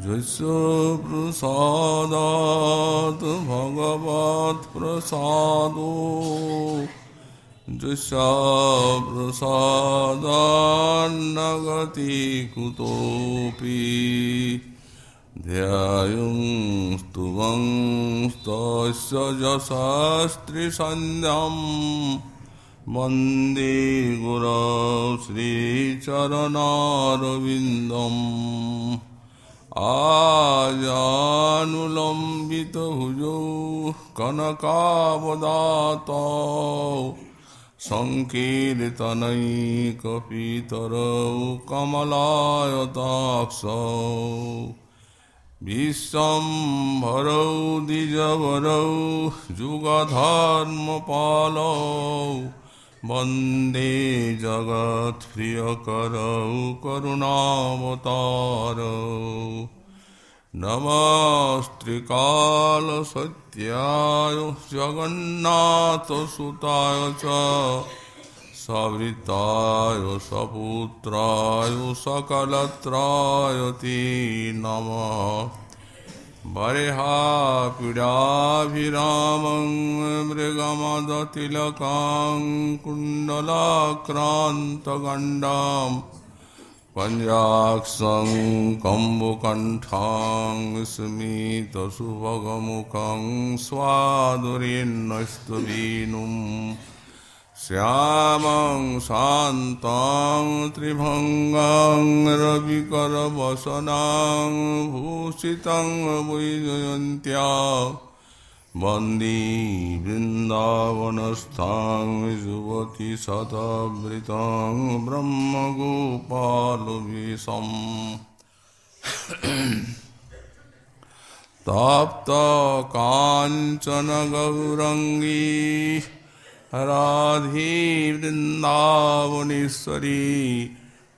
Jasya prasadat bhagavat prasado Jasya prasadan nagati kutopi Dhyayung stuvang stasya jasastri sandhyam Vande Guru Sri Charanarvindam Ajanulambita bhujo kanakavadata Sankirtanai kapitaro kamalayataksau Vishambharau dijavarau jugadharmapalau Vande Jagat Priyakarau Karunavatarau Namastrikala Satyaya Jagannatha Sutaya Cha Savritaya Saputraya Sakalatraya Te Namah Vareha Pidabhiramam Mrigamadhatilakam Kundalakrantagandam Panjaksam Kambukantham Smita Subhagamukam Swadurinnastavinum Syamang Santang Tribhangam Ravikarabasanam Bhusitang Vijayantya Vande Vrindavanasthang Juvati Satabritang Brahma Gopalavisam Tapta Kanchana Gaurangi Radhi Vrindavaneshwari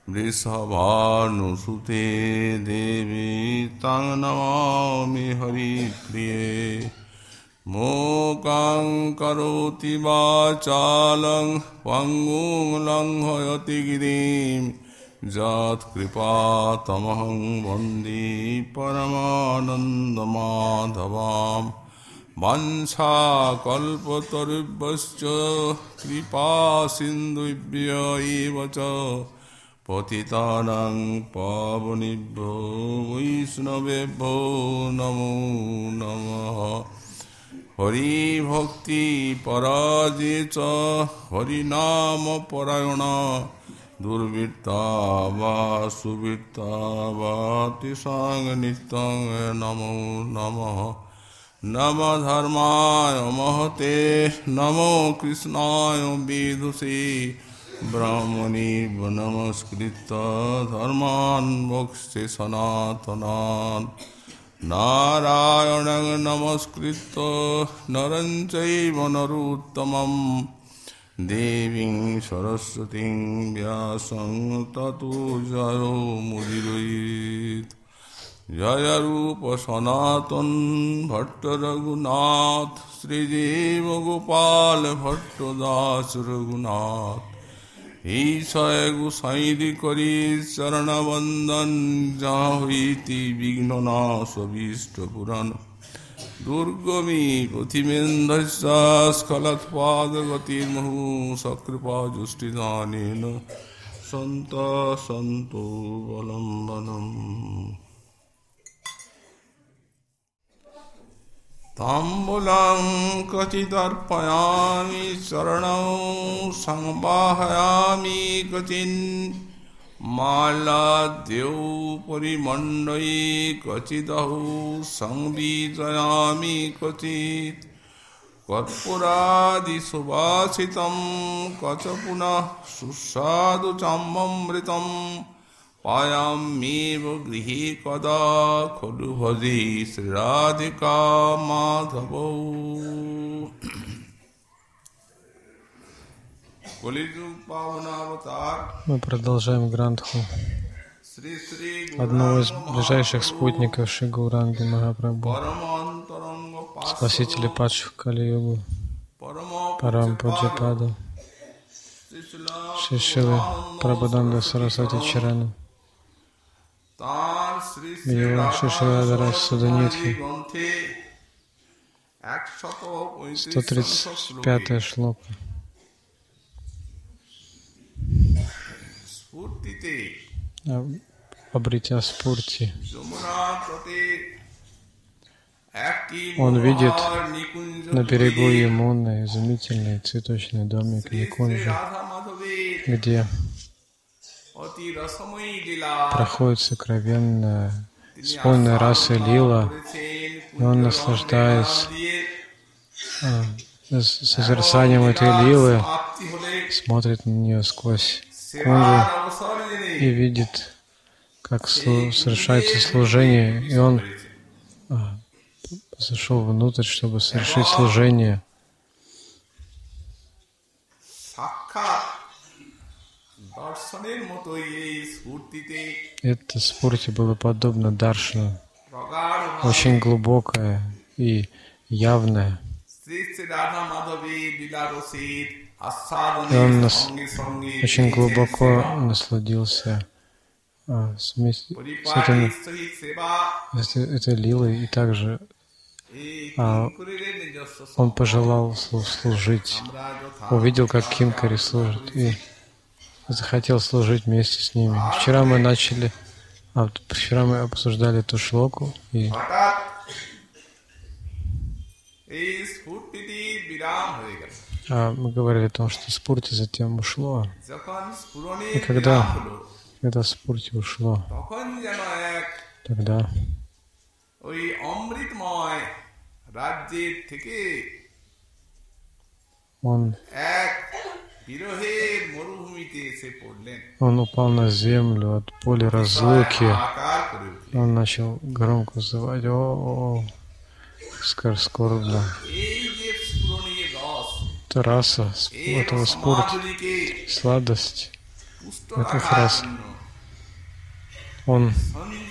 Vrishabhanusute Devi Tang Namami Hari Priye Mokang Karoti Vachalang Pangung Langhayati Girim Jat Kripa Tamahang Vande Paramananda Madhavam Vansha kalpatarubhascha kripa sindhubhya evacha patitanang pavanibhyo vaishnavebhyo namo namaha Hari bhakti parajecha hari nama parayana durvitta va suvitta va tisang nitang namo namaha Nama dharmaya mahate namo krishnaya viduse brahmani namaskritta dharman mokshe sanatanan narayanang namaskritta naranchaiva naruttamam deving saraswating vyasang tatu jayo mudiruit Jaya Rupa Sanatan Bhatta Raghunath Sri Jiva Gopal Bhatta Das Raghunath Isaya Gusaidi Kari Charana Vandan Jahuiti Vignana Savishta Purana Durgami Pratimendasya Skalat Padagatir Mahu Sakripa Justidanena Santa Santo Valambanam Tambulam katidarpayami saranau sangbahayami katin Mala dev parimandai katidahu sangbijayami katit Katpuradi subhasitam kachapuna susadu chambamritam Payam grihi kada kholu bhaji Sri Radhika Madhavo Мы продолжаем Грантху одного из ближайших спутников Шри Гауранги Махапрабху, спасителя падших Кали-югу, Парампуджападу, Шри Шилы Прабхуданда Сарасвати Чарану. Его Шишрадара Суданитхи. 135 шлока. Обретя спурти, он видит на берегу Ямуны изумительный цветочный домик Никунджа, где проходит сокровенная, исполненная раса лила, и он, наслаждаясь созерцанием этой лилы, смотрит на нее сквозь кунджу и видит, как совершается служение, и он зашел внутрь, чтобы совершить служение. Это спурти было подобно даршану, очень глубокое и явное. И он очень глубоко насладился с этой лилой, и также он пожелал служить, увидел, как кинкари служат, и захотел служить вместе с ними. Вчера мы обсуждали эту шлоку, и мы говорили о том, что спурти затем ушло. И когда спурти ушло, тогда он упал на землю от поля разлуки. Он начал громко взывать: о, скорбно. Это раса этого спурти, сладость этих рас. Он,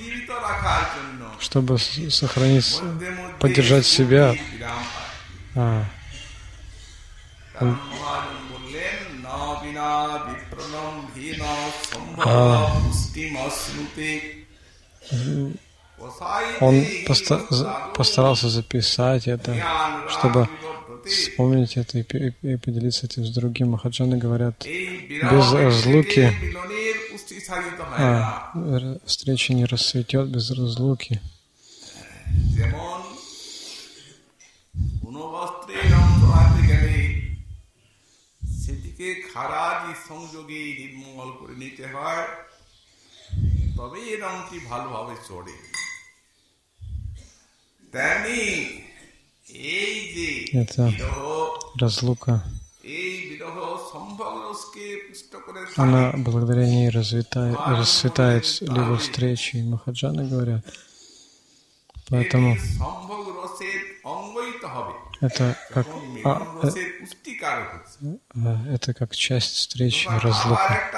чтобы сохранить, поддержать себя, он постарался записать это, чтобы вспомнить это и поделиться этим с другим. Махаджаны говорят, без разлуки встреча не расцветет, без разлуки. Это разлука. Она благодаря ней расцветает либо встречи, и махаджаны говорят. Поэтому это как часть встречи, разлука.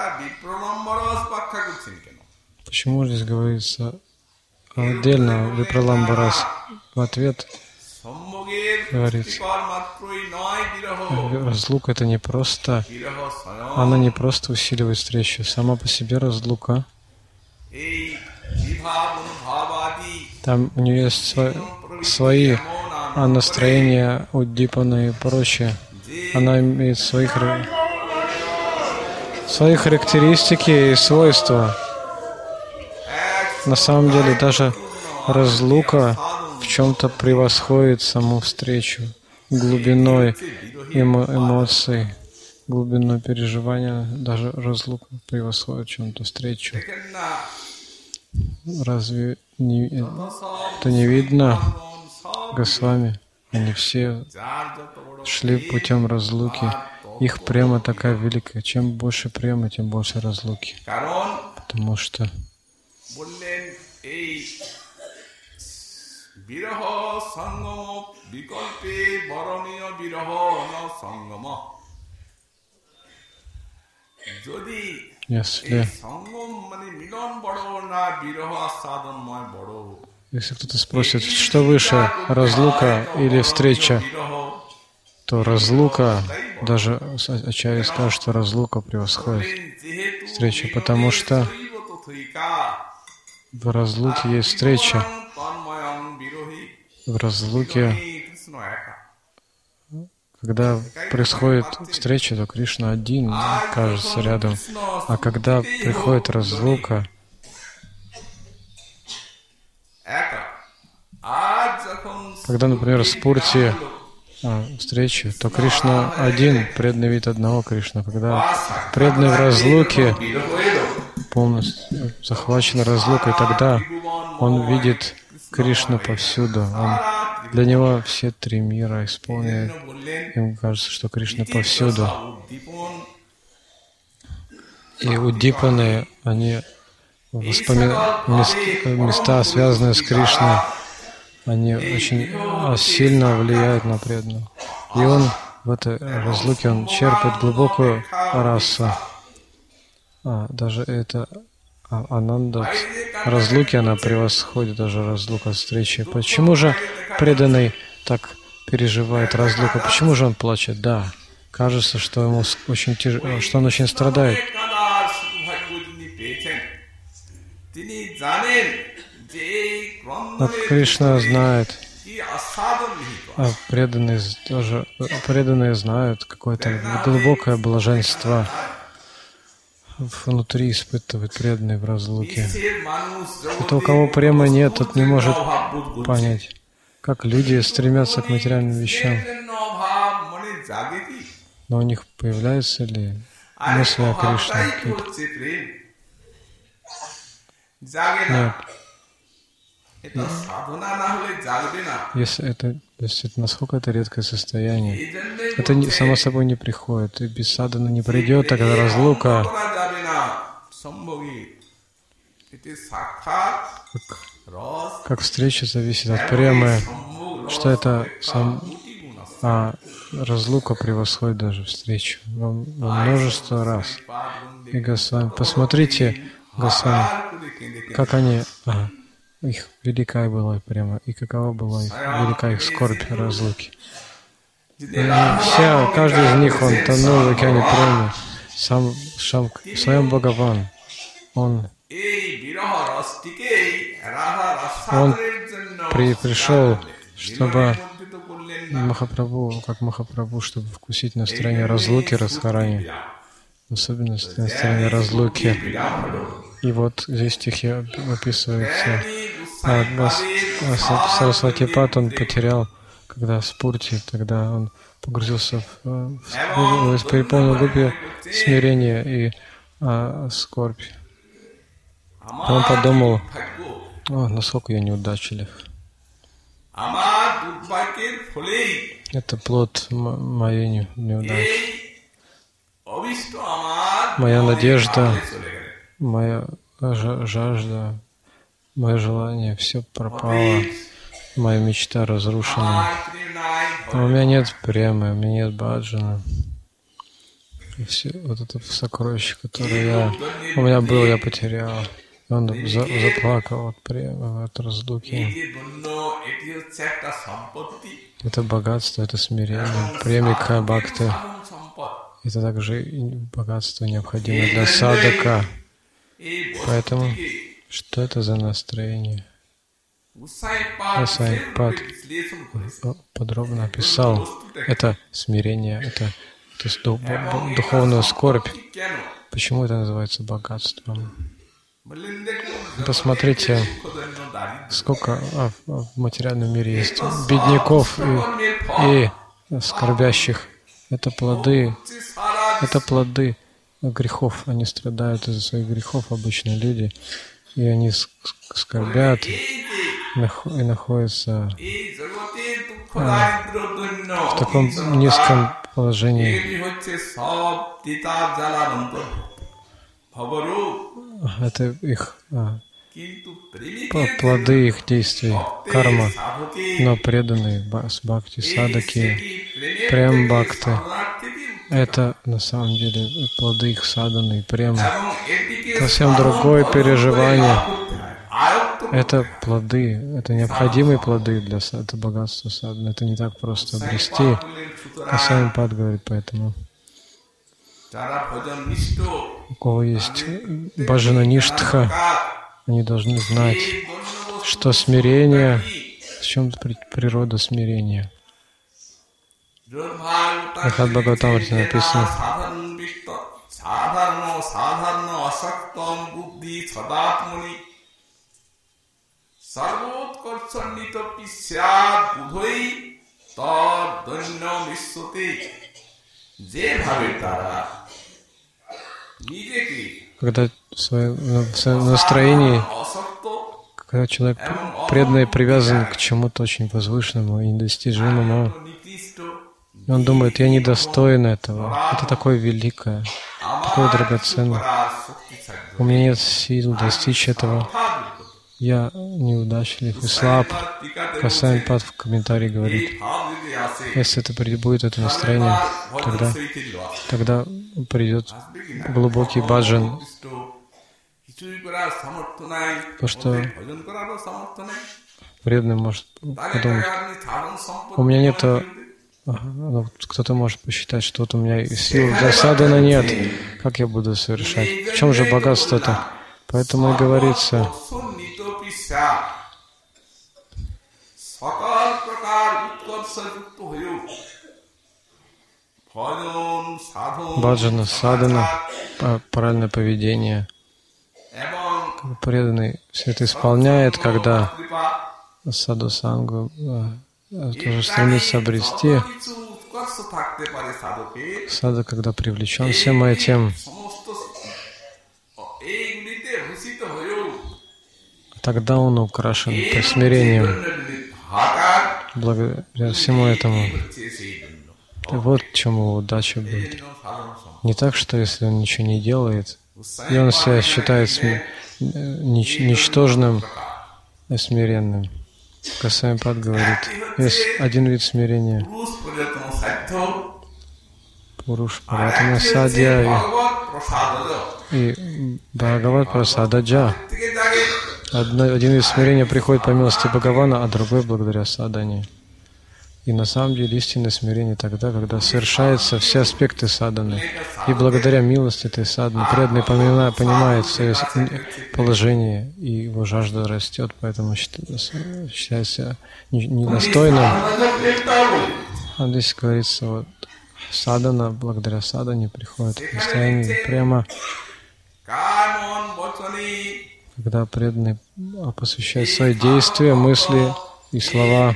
Почему здесь говорится отдельно Випраламбарас? В ответ говорится, разлука — это не просто, она не просто усиливает встречу, сама по себе разлука. Там у нее есть свои настроения, уддипаны и прочее. Она имеет свои характеристики и свойства. На самом деле даже разлука в чем-то превосходит саму встречу глубиной эмоций, глубиной переживания. Даже разлука превосходит в чем-то встречу. Разве это не видно, Госвами? Они все шли путем разлуки. Их према такая великая. Чем больше према, тем больше разлуки. Потому что если кто-то спросит, что выше, разлука или встреча, то разлука, даже ачарья скажет, что разлука превосходит встречу, потому что В разлуке есть встреча. В разлуке, когда происходит встреча, то Кришна один кажется рядом. А когда приходит разлука, когда, например, в спурте встречи, то Кришна один, преданный вид одного Кришна. Когда преданный в разлуке, полностью захвачен разлукой, тогда он видит Кришну повсюду. Для него все три мира исполнены. Ему кажется, что Кришна повсюду. И удипаны, они места, связанные с Кришной, они очень сильно влияют на преданного. И он в этой разлуке, он черпает глубокую расу. Даже это ананда разлуки, она превосходит даже разлуку встречи. Почему же преданный так переживает разлуку? Почему же он плачет? Да, кажется, что ему очень тяжело, что он очень страдает. Но Кришна знает, преданные знают какое-то глубокое блаженство внутри испытывает преданный в разлуке. Это у кого према нет, тот не может понять, как люди стремятся к материальным вещам. Но у них появляются ли мысли о Кришне какие-то? Нет. Если это насколько это редкое состояние, это само собой не приходит, и без садханы не придет, тогда разлука. Как встреча зависит от премы, что это разлука превосходит даже встречу во множество раз. И Госвами, посмотрите, Госвами, как они, их великая была према, и какова была их великая их скорбь разлуки. Каждый из них, он тонул в океане премы, своем Бхагаван, он пришел, чтобы Махапрабху, чтобы вкусить настроение разлуки, Радхарани, в особенности настроение разлуки. И вот здесь в стихе описывается, Сарасвати Пад он потерял, когда в спурте, тогда он погрузился переполнил гупи смирение и скорбь. Он подумал, насколько я неудачлив. Это плод моей неудачи. Моя надежда, моя жажда, мое желание, все пропало. Моя мечта разрушена. У меня нет премы, у меня нет баджана. И все вот это сокровище, которое у меня было, я потерял. И он заплакал от премы, от разлуки. Это богатство, это смирение, премика бхакти. Это также богатство необходимо для садака. Поэтому, что это за настроение? Госвами Пад подробно описал это смирение, это духовную скорбь. Почему это называется богатством? Посмотрите, сколько в материальном мире есть бедняков и скорбящих. Это плоды грехов. Они страдают из-за своих грехов, обычные люди, и они скорбят и находятся в таком низком положении. Это их плоды их действий, карма. Но преданные с бхакти, садаки, прем бхакти, это на самом деле плоды их садханы и премы. Совсем другое переживание. Это плоды, это необходимые плоды для это богатства садханы. Это не так просто обрести. Госвами Пад говорит, поэтому у кого есть баджана ништха, Они должны знать, что смирение, в чем природа смирения. В Бхагаватамрите написано: когда в своем настроении, когда человек преданный привязан к чему-то очень возвышенному и недостижимому, и он думает: я недостоин этого, это такое великое, такое драгоценное, у меня нет сил достичь этого, я неудачлив и слаб. Госвами Пад в комментарии говорит: если это будет это настроение, тогда придет глубокий баджан. То, что преданный может подумать: у меня нет, кто-то может посчитать, что вот у меня сил для садханы нет, как я буду совершать? В чем же богатство-то? Поэтому и говорится: баджана, садхана, правильное поведение. Преданный все это исполняет, когда саду-сангу тоже стремится обрести. Сада, когда привлечен всем этим, тогда он украшен смирением. Благодаря всему этому. И вот в чем его удача будет. Не так, что если он ничего не делает, и он себя считает ничтожным и смиренным. Госвами Пад говорит: есть один вид смирения. Пуруш Паратама Садья и Бхагават Прасададжа. Один вид смирения приходит по милости Бхагавана, а другой благодаря садхане. И на самом деле истинное смирение тогда, когда совершаются все аспекты садханы. И благодаря милости этой садханы преданный понимает свое положение, и его жажда растет, поэтому считается недостойным. А здесь говорится, вот садхана, благодаря садхане приходит в настроение прямо, когда преданный посвящает свои действия, мысли и слова.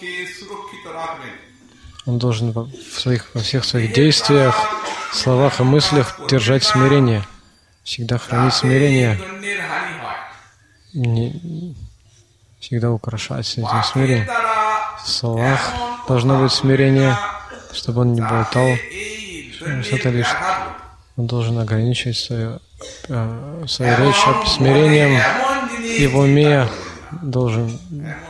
Он должен во всех своих действиях, словах и мыслях держать смирение, всегда хранить смирение, всегда украшать этим смирением. В словах должно быть смирение, чтобы он не болтал что-то лишнее. Он должен ограничивать свою речь смирением, и в уме должен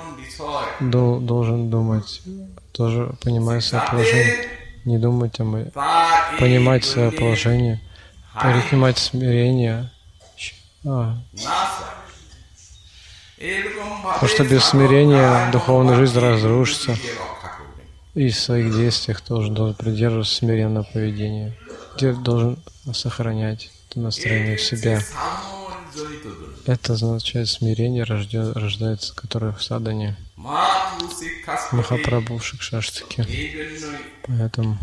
думать, тоже понимая свое положение, не думать, понимать свое положение, понимать смирение. Потому что без смирения духовная жизнь разрушится, и в своих действиях тоже должен придерживаться смиренного поведения, где должен сохранять это настроение в себе. Это означает смирение, рождается, которое в садхане. Махапрабху Шикшаштхи. Поэтому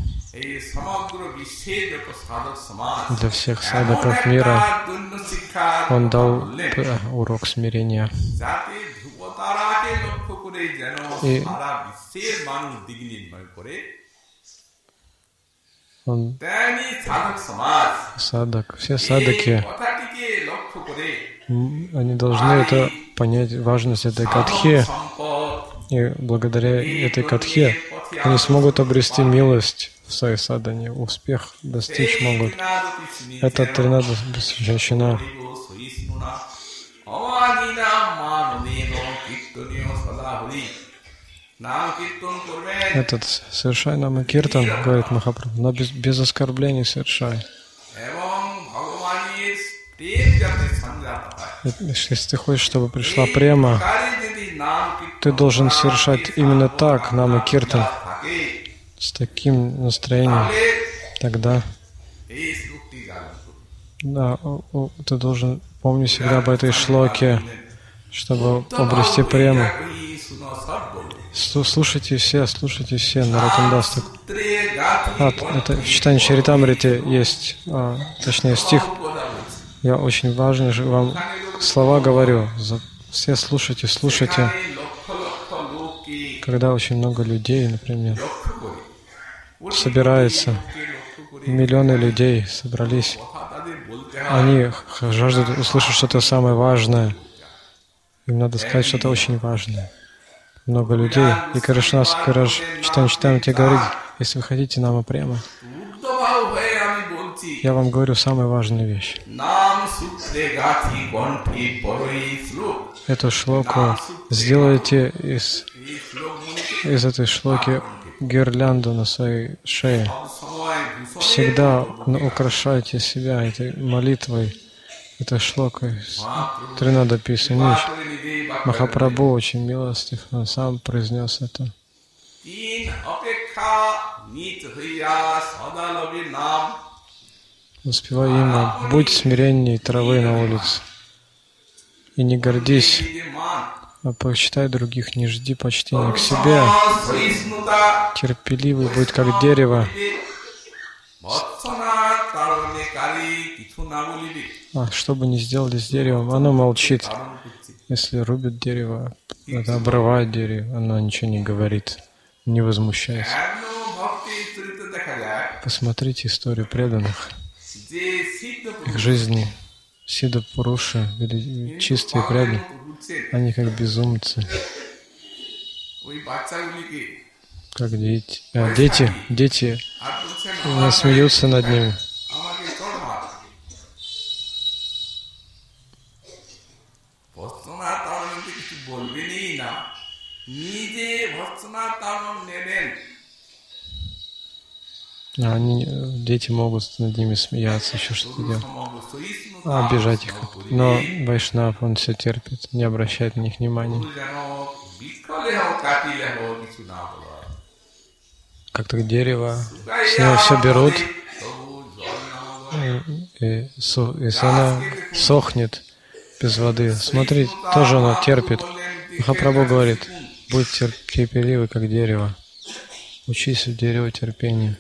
для всех садхаков мира он дал урок смирения. И он садхак, все садхаки, они должны это понять, важность этой катхи, и благодаря этой катхе они смогут обрести милость в своей садхане, успех достичь могут. Это Тринада женщина. Этот совершай нам киртан, говорит Махапрабху, но без оскорблений совершай. Если ты хочешь, чтобы пришла према, ты должен совершать именно так, нама киртан, с таким настроением. Тогда ты должен помни всегда об этой шлоке, чтобы обрести прему. Слушайте все, Нароттам-дас. Это в читании Чаритамрите есть, точнее стих. Я очень важно же вам слова говорю. Все слушайте. Когда очень много людей, например, собирается, миллионы людей собрались, они жаждут услышать что-то самое важное. Им надо сказать что-то очень важное. Много людей. И Кришна Читание тебе говорит, если вы хотите нама према, я вам говорю самую важную вещь. Эту шлоку сделайте из этой шлоки гирлянду на своей шее. Всегда украшайте себя этой молитвой, этой шлокой. Тринада Писанич. Махапрабху очень милостив, он сам произнес это. Воспевай имя, будь смиренней травы на улице. И не гордись, а почитай других, не жди почтения к себе. Терпеливый будь как дерево. Что бы ни сделали с деревом, оно молчит. Если рубят дерево, это обрывает дерево, оно ничего не говорит, не возмущается. Посмотрите историю преданных. Их жизни, Сиддха-пуруши, чистые преданные, они как безумцы, как дети. Дети смеются над ними. Дети могут над ними смеяться, еще что-то делать, обижать их. Но Вайшнав, он все терпит, не обращает на них внимания. Как-то дерево, с него все берут, и если оно сохнет без воды, смотри, тоже оно терпит. Махапрабху говорит, будь терпеливый, как дерево. Учись у дерева терпению.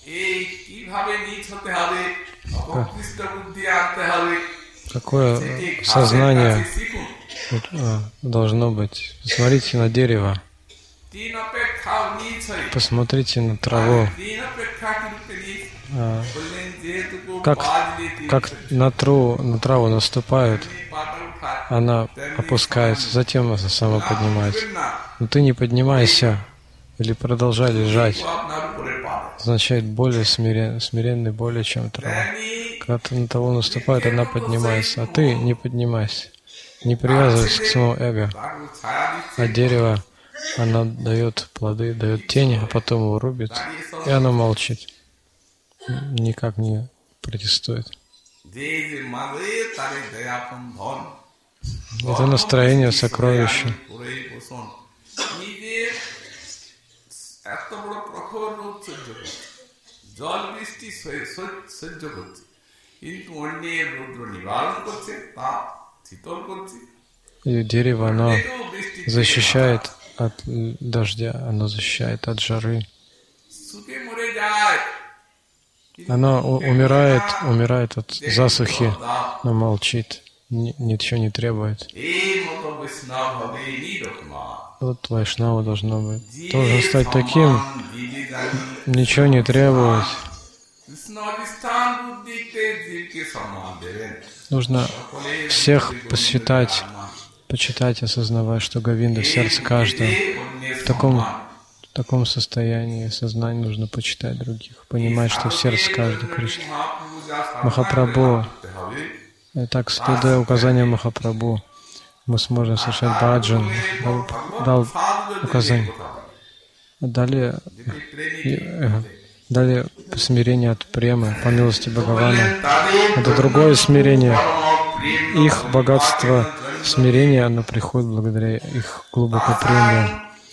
Какое сознание должно быть? Посмотрите на дерево. Посмотрите на траву. Как на траву наступают, она опускается, затем она сама поднимается. Но ты не поднимайся или продолжай лежать. Означает более смиренный, более чем трава. Когда ты на траву наступает, она поднимается, а ты не поднимайся. Не привязывайся к своему эго. А дерево, оно дает плоды, дает тени, а потом его рубит, и оно молчит. Никак не протестует. Это настроение сокровища. И дерево, оно защищает от дождя, оно защищает от жары. Оно умирает от засухи, но молчит, ничего не требует. Вот Вайшнава должно быть. Должен стать таким, ничего не требовать. Нужно всех почитать, осознавая, что Говинда в сердце каждого. В таком состоянии сознания нужно почитать других, понимать, что в сердце каждого Кришна. Махапрабху. И так, следуя указаниям Махапрабху, мы сможем совершать баджан. Дал указание. Далее смирение от премы, по милости Бхагавана. Это другое смирение. Их богатство смирения, оно приходит благодаря их глубокой преме.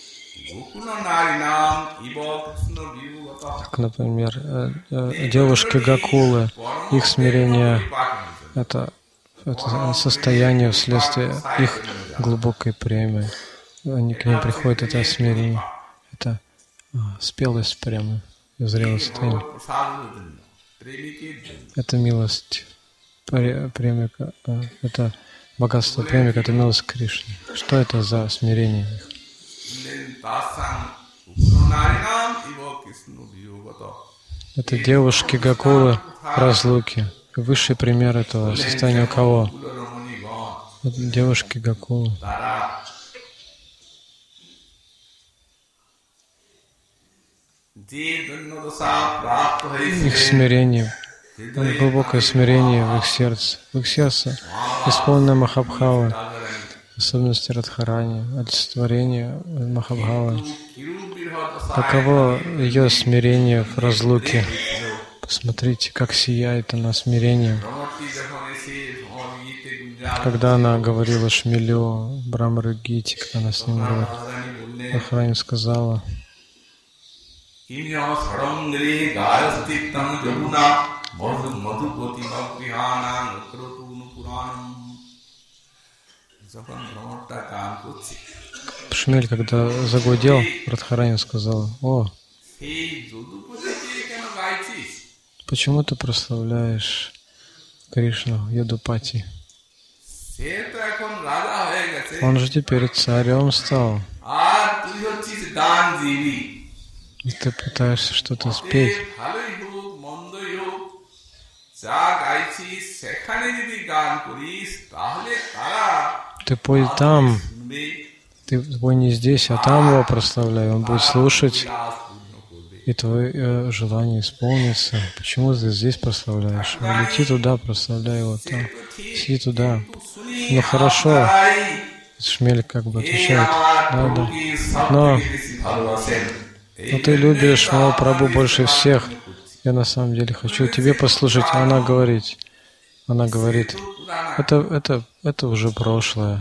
Как, например, девушки Гакулы, их смирение — это это состояние вследствие их глубокой премы. Они к ним приходят, это смирение, это спелость премы, зрелое состояние. Это милость премика, это богатство премика, это милость Кришны. Что это за смирение их? Это девушки Гокулы разлуки. Высший пример этого состояния у кого? Это девушки Гокулы. Их смирение, глубокое смирение в их сердце. В их сердце исполнено Махабхавы, в особенности Радхарани, олицетворение Махабхавы. Таково ее смирение в разлуке. Посмотрите, как сияет она смирением. Когда она говорила Шмелю, Брамары Гити, когда она с ним говорила, Радхарани сказала: Шмель, когда загудел, Радхарани сказала: о, почему ты прославляешь Кришну, Ядупати? Он же теперь царем стал. И ты пытаешься что-то спеть. Ты пой там, ты пой не здесь, а там его прославляй. Он будет слушать, и твое желание исполнится. Почему ты здесь прославляешь? Лети туда, прославляй его там. Сиди туда. Ну хорошо. Шмель как бы отвечает: да. Но ты любишь Махапрабху больше всех. Я на самом деле хочу тебе послушать. Она говорит, это уже прошлое.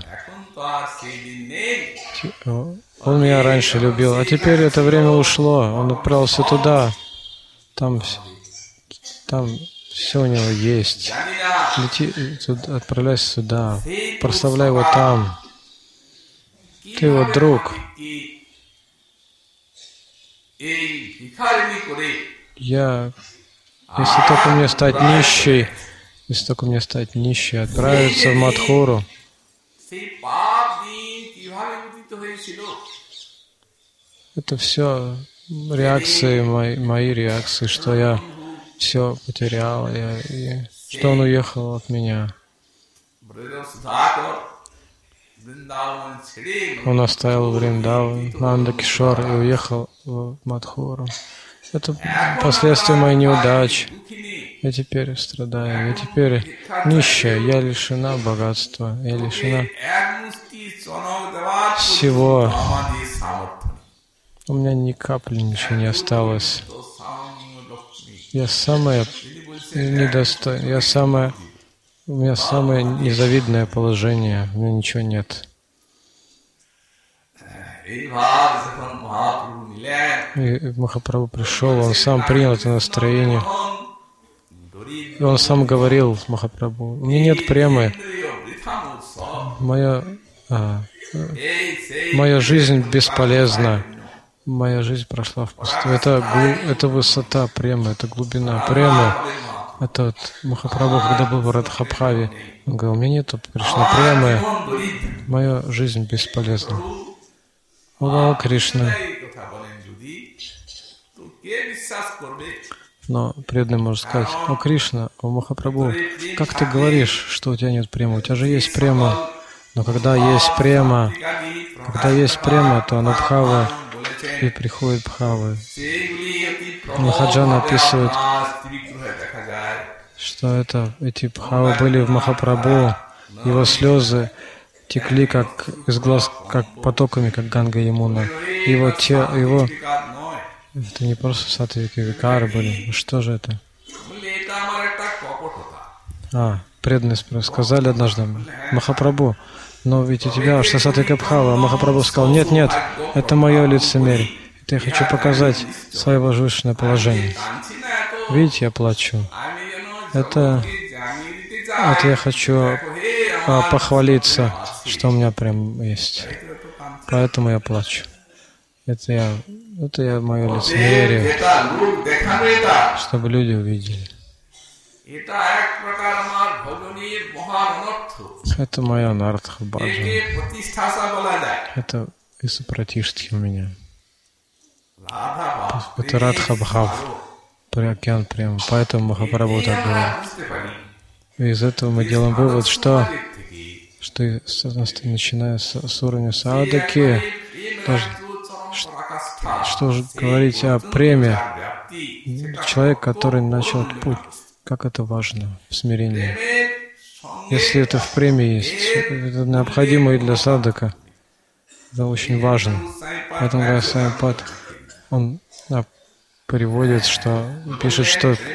Он меня раньше любил, а теперь это время ушло. Он отправился туда. Там все у него есть. Лети, отправляйся сюда. Прославляй его там. Ты его друг. Если только мне стать нищей, отправиться в Мадхуру, это все реакции, мои реакции, что я все потерял, и что он уехал от меня. Он оставил Вриндаван, Нанда-Кишор и уехал в Мадхуру. Это последствия моей неудачи. Я теперь страдаю, я теперь нищая, я лишена богатства, я лишена всего. У меня ни капли ничего не осталось. Я самая недостойная, у меня самое незавидное положение, у меня ничего нет. И Махапрабху пришел, он сам принял это настроение. И он сам говорил Махапрабху: у меня нет премы, моя жизнь бесполезна, моя жизнь прошла впустую. Это высота премы, это глубина премы. Это вот Махапрабху, когда был в Радхабхаве, он говорил: у меня нет Кришна премы, моя жизнь бесполезна. О, Кришна. Но преданный может сказать: о, Кришна, о, Махапрабху, как ты говоришь, что у тебя нет премы? У тебя же есть према. Но когда есть према, то анубхава и приходит бхавы. Махаджан описывает, что эти бхавы были в Махапрабху, его слезы текли как из глаз, как потоками, как Ганга и Ямуна. Это не просто сатвики, викары были. Что же это? Преданные сказали однажды: Махапрабху, но ведь у тебя что сатвика бхава. А Махапрабху сказал: нет, это мое лицемерие. Это я хочу показать свое возвышенное положение. Видите, я плачу. Это Это я хочу похвалиться, что у меня прям есть. Поэтому я плачу. Это я мое лицемерие, чтобы люди увидели. Это моя анартха баджан. Это из пратиштхи у меня. Это радха бхав, океан прямо. Поэтому Махапрабху так говорит. И из этого мы делаем вывод, что начиная с уровня садаки, что же говорить о преме, человек, который начал этот путь, как это важно в смирении. Если это в преме есть, это необходимо и для садака. Это очень важно. Поэтому Госвами-пад, он переводит, пишет,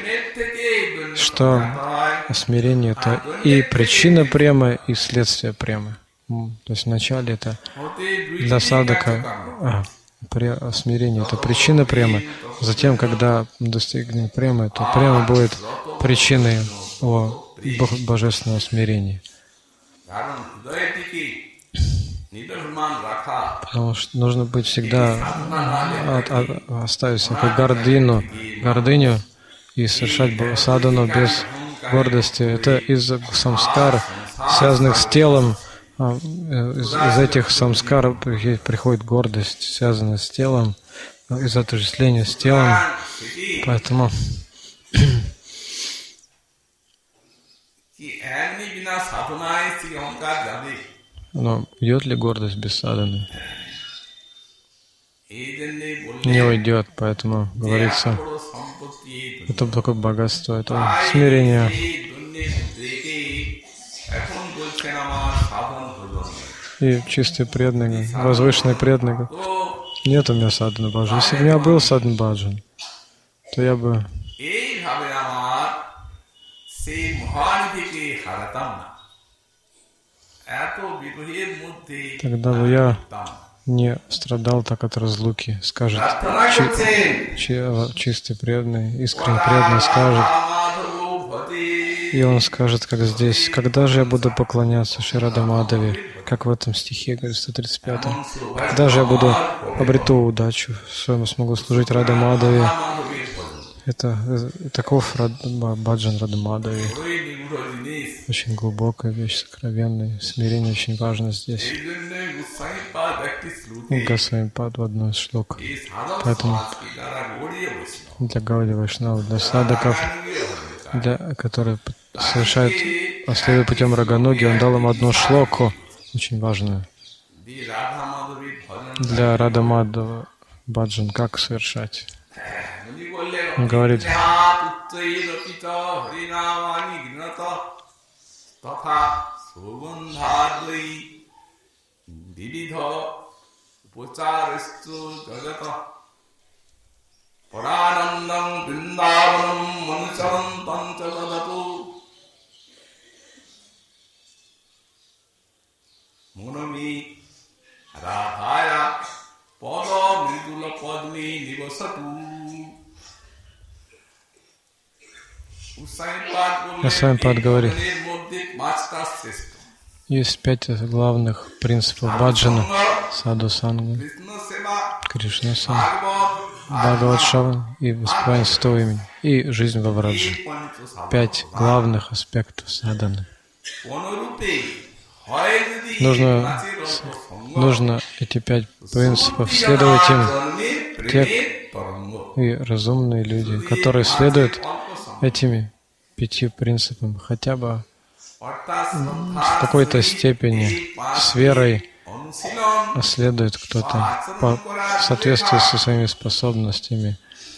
что смирение — это и причина премы, и следствие премы. То есть вначале это для садака смирение — это причина премы. Затем, когда достигнет премы, то према будет причиной божественного смирения. Потому что нужно быть всегда, оставить всякую гордыню и совершать садану без гордости. Это из самскар, связанных с телом. Из этих самскар приходит гордость, связанная с телом, из отождествления с телом. Поэтому но уйдет ли гордость без садханы? Не уйдет, поэтому говорится, это только богатство, это смирение. И чистый преданный, возвышенный преданный. Нет у меня садхана баджан. Если бы у меня был садхана баджан, то я бы тогда бы я не страдал так от разлуки, скажет чистый преданный, искренне преданный скажет. И он скажет, как здесь, когда же я буду поклоняться Шри Рада Мадхаве, как в этом стихе, говорит, 135-м. Когда же я обрету удачу, что я смогу служить Рада Мадхаве. Это таков баджан Рада Мадхаве. Очень глубокая вещь, сокровенная. Смирение очень важно здесь. Госвами-пад в одной из шлок. Поэтому для Гауди Вайшнава, для садаков, которые следуют путем Раганоги, он дал им одну шлоку, очень важную. Для Рада Мадхава баджан как совершать? Он говорит: Госвами-пад говорит, есть 5 главных принципов баджана: саду-санга, Кришна-санга, Бхагават-шаван и воспевание святого имени, и жизнь во Враджа. 5 главных аспектов садханы. Нужно эти 5 принципов следовать им. Те и разумные люди, которые следуют этими 5 принципам хотя бы в какой-то степени с верой, следует кто-то в соответствии со своими способностями.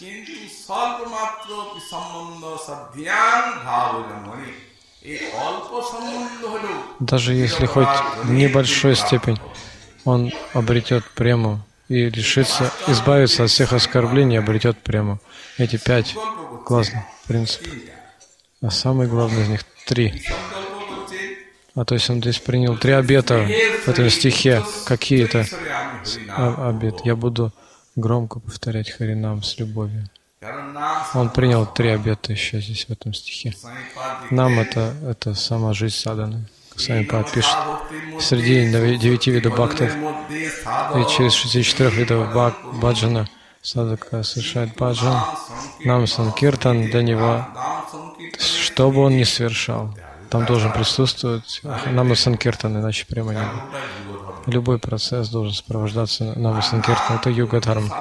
Даже если хоть в небольшой степени он обретет прему и решится избавиться от всех оскорблений, обретет прему. Эти 5 главных принципов. А самый главный из них 3. То есть он здесь принял 3 обета в этом стихе. Какие это обеты? Я буду громко повторять Харинам с любовью. Он принял 3 обета еще здесь, в этом стихе. Нам это сама жизнь садханы. Госвами-пад пишет, среди 9 видов бхактов и через 64 видов баджана садхака совершает баджан, нам санкиртан для него, что бы он ни совершал, там должен присутствовать нама санкиртан, иначе прямо не будет. Любой процесс должен сопровождаться нама санкиртан, это юга-дхарма.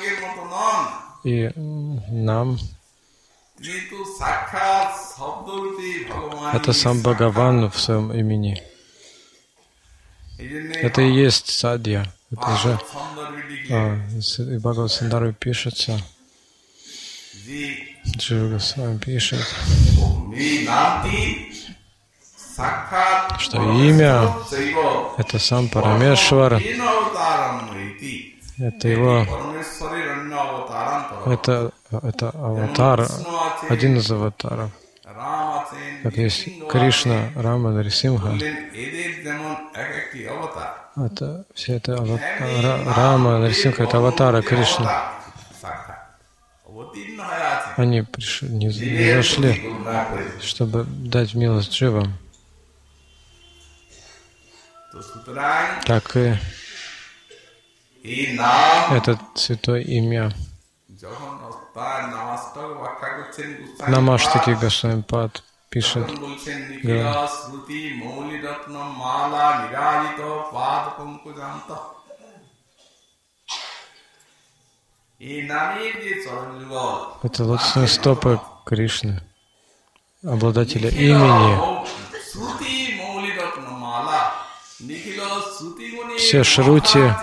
И нам это сам Бхагаван в своем имени. Это и есть садья. Это же и Бхагават Сандаре пишется. Джива Госвами пишет, что имя — это сам Парамешвар. Это его, это аватар, один из аватаров. Как есть Кришна, Рама, Нарисимха. Это все это Рама, Нарисимха, это аватары Кришны. Они пришли, не зашли, чтобы дать милость дживам. Так и это святое имя. Намаштаки Госвами-пад пишет, это лотосные стопы Кришны, обладателя имени. Все шрути,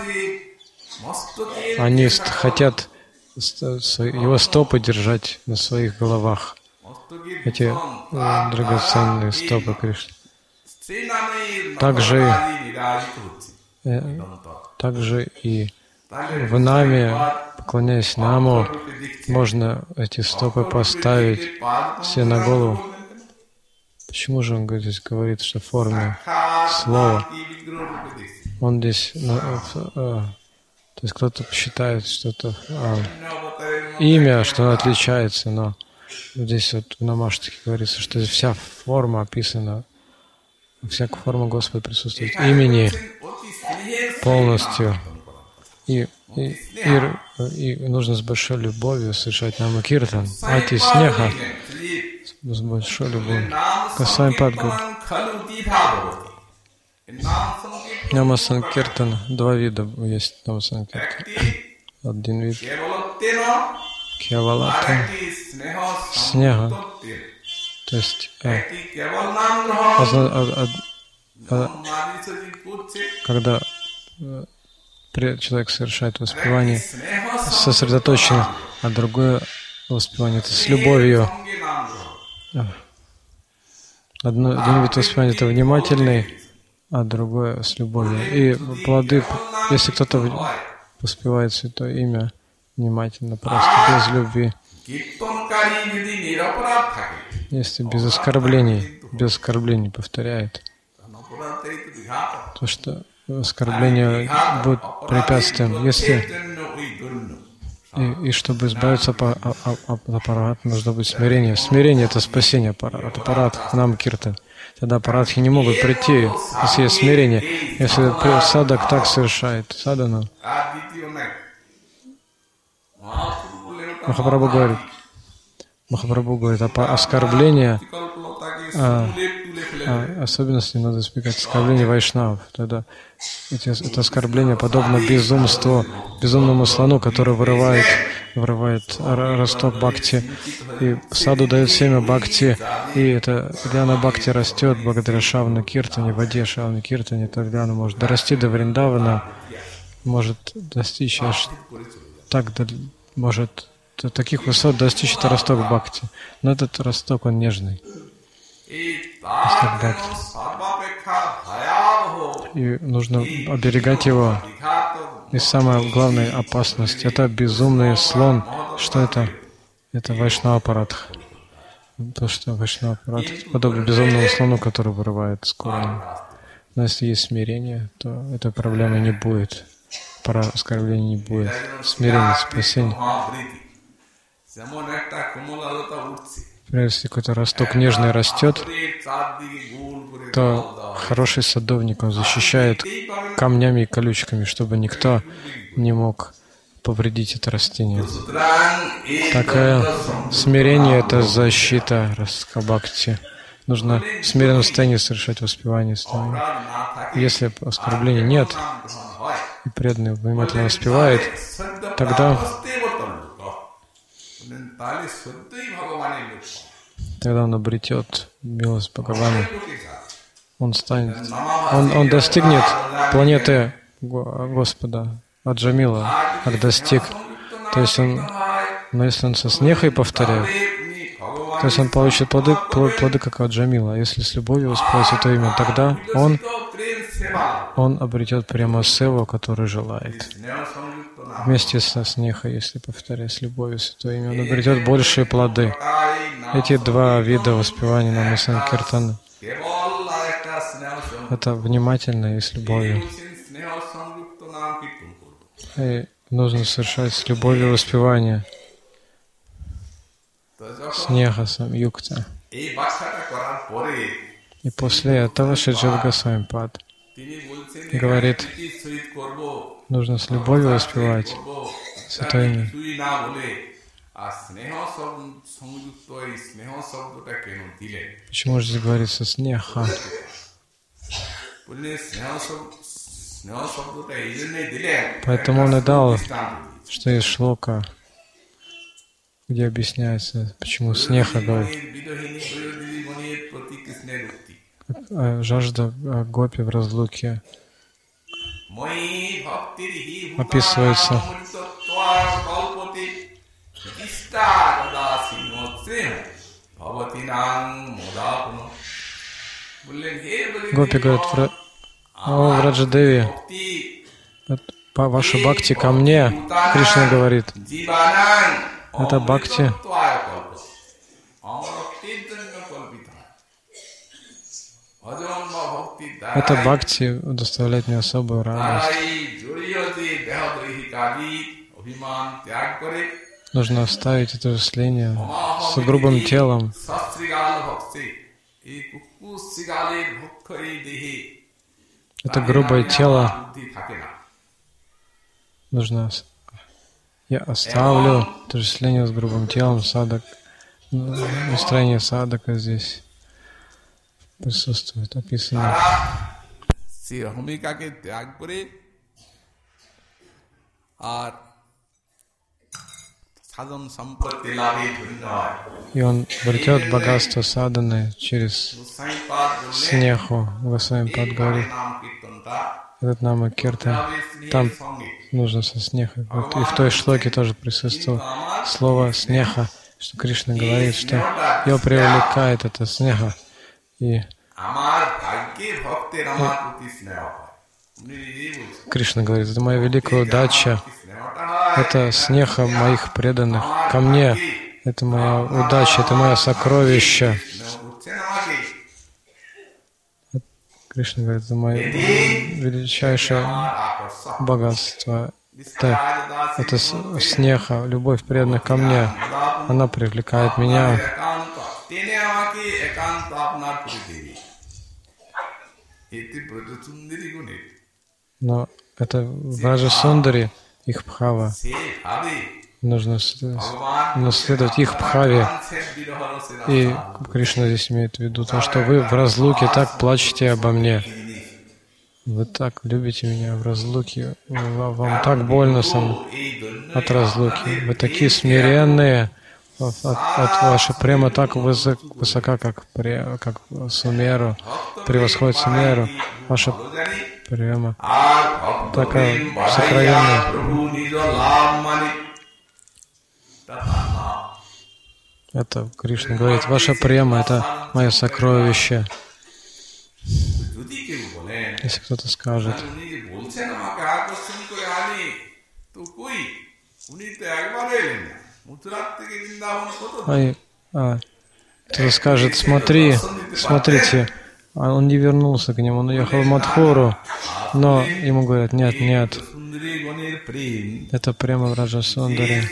они хотят его стопы держать на своих головах. Эти драгоценные стопы Кришны. Также и в наме, поклоняясь наму, можно эти стопы поставить все на голову. Почему же он здесь говорит, что в форме слова? Он здесь, то есть кто-то считает, что это имя, что оно отличается, но здесь вот в Намаштаке говорится, что вся форма описана, вся форма Господа присутствует имени полностью. И нужно с большой любовью совершать наму киртан, ати снеха, с большой любовью. Госвами-пад говорит, нама санкиртан, 2 вида есть нама санкиртан. Один вид кевалата, снега, то есть когда человек совершает воспевание сосредоточенно, а другое воспевание это с любовью. Один вид воспевания это внимательный, а другое с любовью. И плоды, если кто-то воспевает святое имя внимательно, просто без любви, если без оскорблений повторяет, то что оскорбление будет препятствием. Если и чтобы избавиться от аппарата, нужно быть смирение. Смирение — это спасение от аппарата, нам киртан. Тогда аппаратхи не могут прийти, если есть смирение. Если садак так совершает садану. Махапрабху говорит, оскорбление, особенности надо избегать оскорбления вайшнавов. Тогда это оскорбление подобно безумному слону, который вырывает росток бхакти. И саду дает семя бхакти, и это гьяна бхакти растет благодаря Шравана Киртане, воде Шравана Киртане, тогда она может дорасти до Вриндавана, может достичь аж может таких высот достичь это росток бхакти. Но этот росток, он нежный. Росток бхакти. И нужно оберегать его. И самая главная опасность — это безумный слон. Что это? Это вайшнава-аппаратх. То, что вайшнава-аппаратх подобно безумному слону, который вырывает с корнем. Но если есть смирение, то этой проблемы не будет. Оскорбления не будет. Смирение, спасение. Например, если какой-то росток нежный растет, то хороший садовник, он защищает камнями и колючками, чтобы никто не мог повредить это растение. Такое смирение — это защита Расакха-бхакти. Нужно в смиренном состоянии совершать воспевание. Если оскорблений нет, и преданный внимательно воспевает, тогда он обретет милость Бхагавана. Он достигнет планеты Господа, Аджамила, как достиг. То есть но если он со снехой повторяет, то есть он получит плоды как Аджамила. Если с любовью воспевает Святое Имя, тогда он обретет прямо севу, который желает. Вместе со снехой, если повторять с любовью Святое Имя, он обретет большие плоды. Эти два вида воспевания Нама Санкиртана — это внимательно и с любовью. И нужно совершать с любовью воспевание. Снеха самюкта. И после этого Шриджива Госвами Пад говорит, нужно с любовью воспевать Святое Имя. Почему же здесь говорится снеха? Поэтому он и дал, что есть шлока, где объясняется, почему снеха говорит. Жажда гопи в разлуке описывается. Гопи говорит, о Враджадеви, ваша бхакти ко мне, Кришна говорит, это бхакти. Это бхакти доставляет мне особую радость. Нужно оставить это вожделение с грубым телом. Это грубое тело. Нужно. Я оставлю отождествление с грубым телом. Садак. Настроение садака здесь присутствует, описано. И он обретет богатство саданы через снеху. Госвами Пад говорит, этот Нама Киртан, там нужно со снехой. Вот и в той шлоке тоже присутствовало слово снеха, что Кришна говорит, что его привлекает это снеха. И Кришна говорит, это моя великая удача, это снеха моих преданных ко мне, это моя удача, это мое сокровище. Кришна говорит, это мое величайшее богатство. Это снеха, любовь преданных ко мне. Она привлекает меня. Но это Враджа Сундари, их бхава. Нужно следовать их бхаве. И Кришна здесь имеет в виду то, что вы в разлуке так плачете обо мне. Вы так любите меня в разлуке. Вам так больно от разлуки. Вы такие смиренные. От ваша према так высока, как Сумеру, превосходит Сумеру. Ваша према такая сокровенная. Это Кришна говорит, ваша према — это мое сокровище. Если кто-то скажет, кто-то скажет, смотрите, он не вернулся к нему, он уехал в Мадхуру, но ему говорят, нет, Это према Враджа Сундари.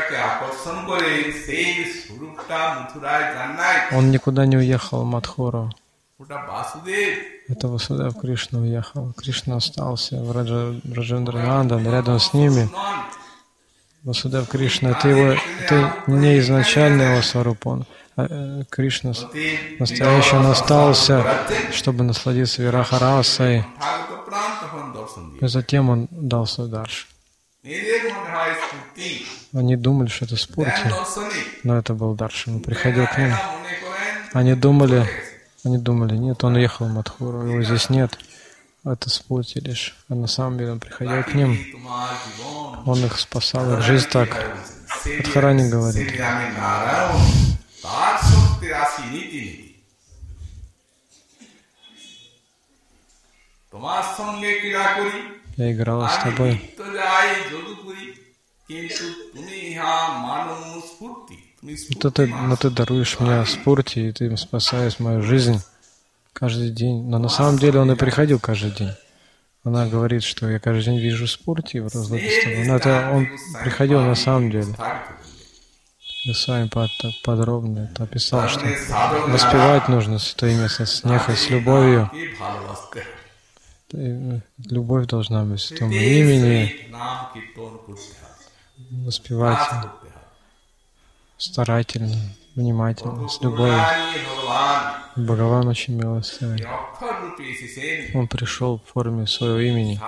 Он никуда не уехал в Мадхуру. Это Васудев Кришна уехал. Кришна остался в Раджендранандан, рядом с ними. Васудев Кришна, это не изначальный его сварупон. Кришна настоящий, он остался, чтобы насладиться Вирахарасой. И затем он дал свой дарш. Они думали, что это спурти, но это был дарш. Он приходил к ним. Они думали, нет, он уехал в Мадхуру, его здесь нет. Это спурти лишь. А на самом деле он приходил к ним. Он их спасал, их жизнь так. Радхарани говорит. Я играла с тобой. Но ты даруешь мне спурти, и ты спасаешь мою жизнь каждый день. Но на самом деле он и приходил каждый день. Она говорит, что я каждый день вижу спурти в разлуке с тобой. Но это он приходил на самом деле. Я с вами подробно это описал, что воспевать нужно святое имя со снехой, с любовью. Любовь должна быть в том имени. Воспевать старательно, внимательно, с любовью. Бхагаван очень милостивый. Он пришел в форме своего имени.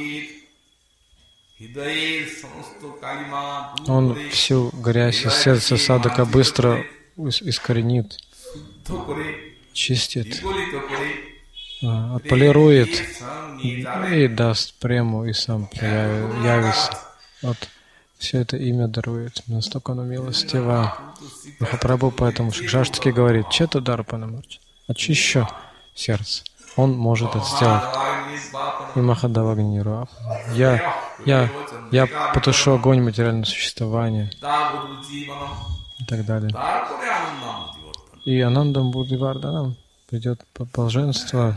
Он всю грязь из сердца садака быстро искоренит, чистит, отполирует и даст прему, и сам явится. Вот все это имя дарует. Настолько оно милостиво. Махапрабху поэтому Шикшаштхи говорит: Чета Дарпанамарча, очищу сердце. Он может это сделать. И Махадавагниру. Я потушу огонь материального существования. И так далее. И Анандам Буддиварданам придет блаженство.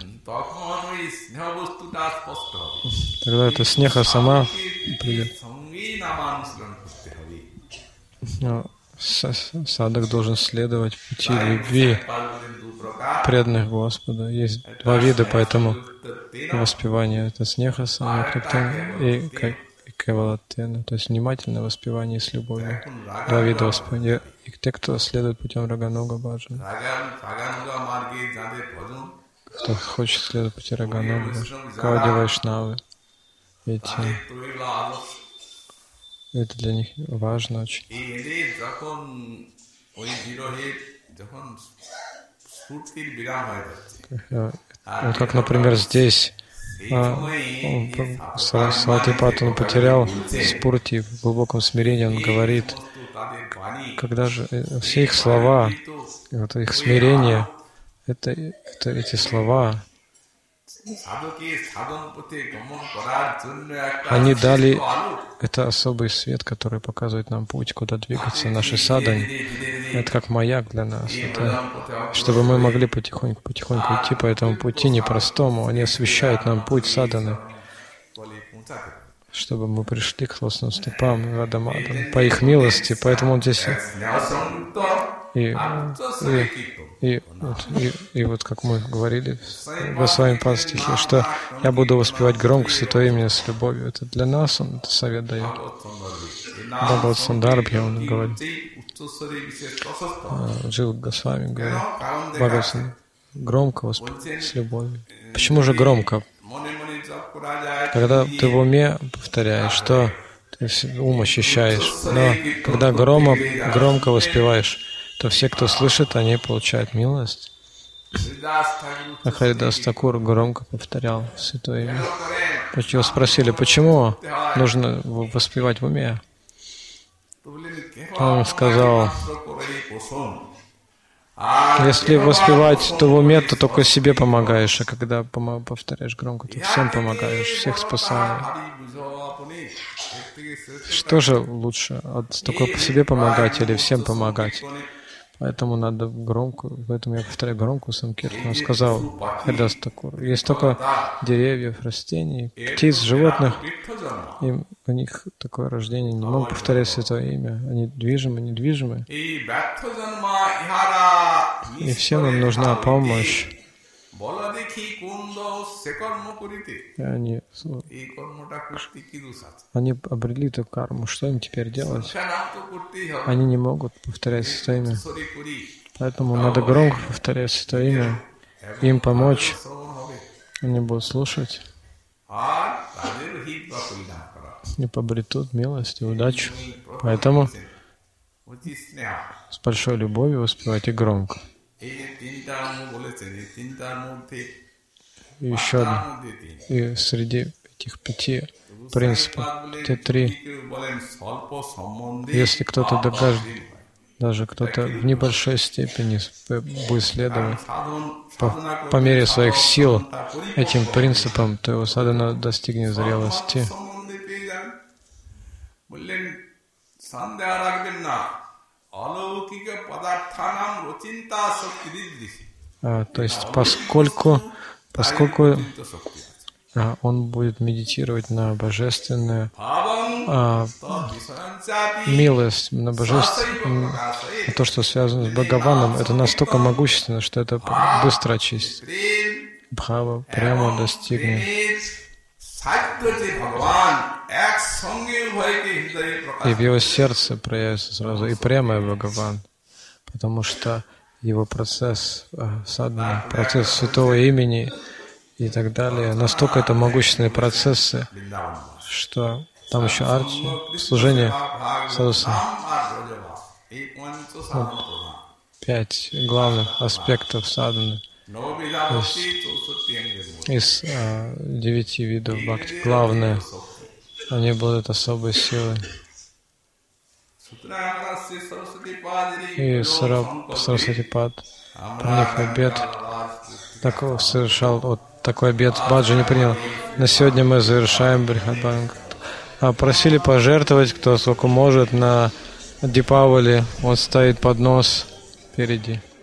Тогда эта снеха сама придет. Садак должен следовать пути любви преданных Господу. Есть два вида, поэтому воспевание — это снеха сама и кавалатена, то есть внимательное воспевание с любовью. Два вида воспевания. И те, кто следует путем Рагануга Баджана. Кто хочет следовать пути Рагануга, Кауди Вайшнавы. Это для них важно очень. Вот как, например, здесь Саватипат он потерял спурти в глубоком смирении, он говорит, когда же все их слова, это их смирение, это эти слова, они дали это особый свет, который показывает нам путь, куда двигаться, наши садханы. Это как маяк для нас. Это, чтобы мы могли потихоньку идти по этому пути непростому. Они освещают нам путь садханы, чтобы мы пришли к хлостным стопам Радамадана по их милости. Поэтому он здесь и вот как мы говорили в своем стихе, что я буду воспевать громко святое имя с любовью. Это для нас он это совет дает. Бхагават Сандарбхи он говорит. Джива Госвами говорит. Бхагават громко воспевать с любовью. Почему же громко? Когда ты в уме повторяешь, что ты ум ощущаешь, но когда громко воспеваешь, то все, кто слышит, они получают милость. А Харидас Такур громко повторял святое имя. Его спросили, почему нужно воспевать в уме? Он сказал, если воспевать, то в уме, то только себе помогаешь, а когда повторяешь громко, то всем помогаешь, всех спасаешь. Что же лучше, только по себе помогать или всем помогать? Поэтому надо громко, поэтому я повторяю громко Санкиртан. Он сказал Харидас Такур. Есть только деревьев, растений, птиц, животных, и у них такое рождение, не могут повторять Святое Имя. Они движимы, недвижимы. И всем нам нужна помощь. Они обрели эту карму. Что им теперь делать? Они не могут повторять Святое Имя. Поэтому надо громко повторять Святое Имя. Им помочь. Они будут слушать. И побретут милость и удачу. Поэтому с большой любовью воспевайте громко. И еще один. И среди этих 5 принципов, те 3, если кто-то докажет, даже кто-то в небольшой степени будет следовать по мере своих сил этим принципам, то его садхана достигнет зрелости. То есть, поскольку он будет медитировать на божественную милость, на божественную, на то, что связано с Бхагаваном, это настолько могущественно, что это быстро очистит. Бхава прямо достигнет. И в его сердце проявится сразу и прямая Бхагаван, потому что его процесс садханы, процесс святого имени и так далее, настолько это могущественные процессы, что там еще арчи, служение садхуса. 5 главных аспектов садханы. Из 9 видов бхакти. Главное, они будут особой силой. И Сарасвати-пад проник в обет, совершал такой обет, Баджа не принял. На сегодня мы завершаем Брихат-бхаджан. Просили пожертвовать, кто сколько может, на Дипавали. Он ставит поднос впереди.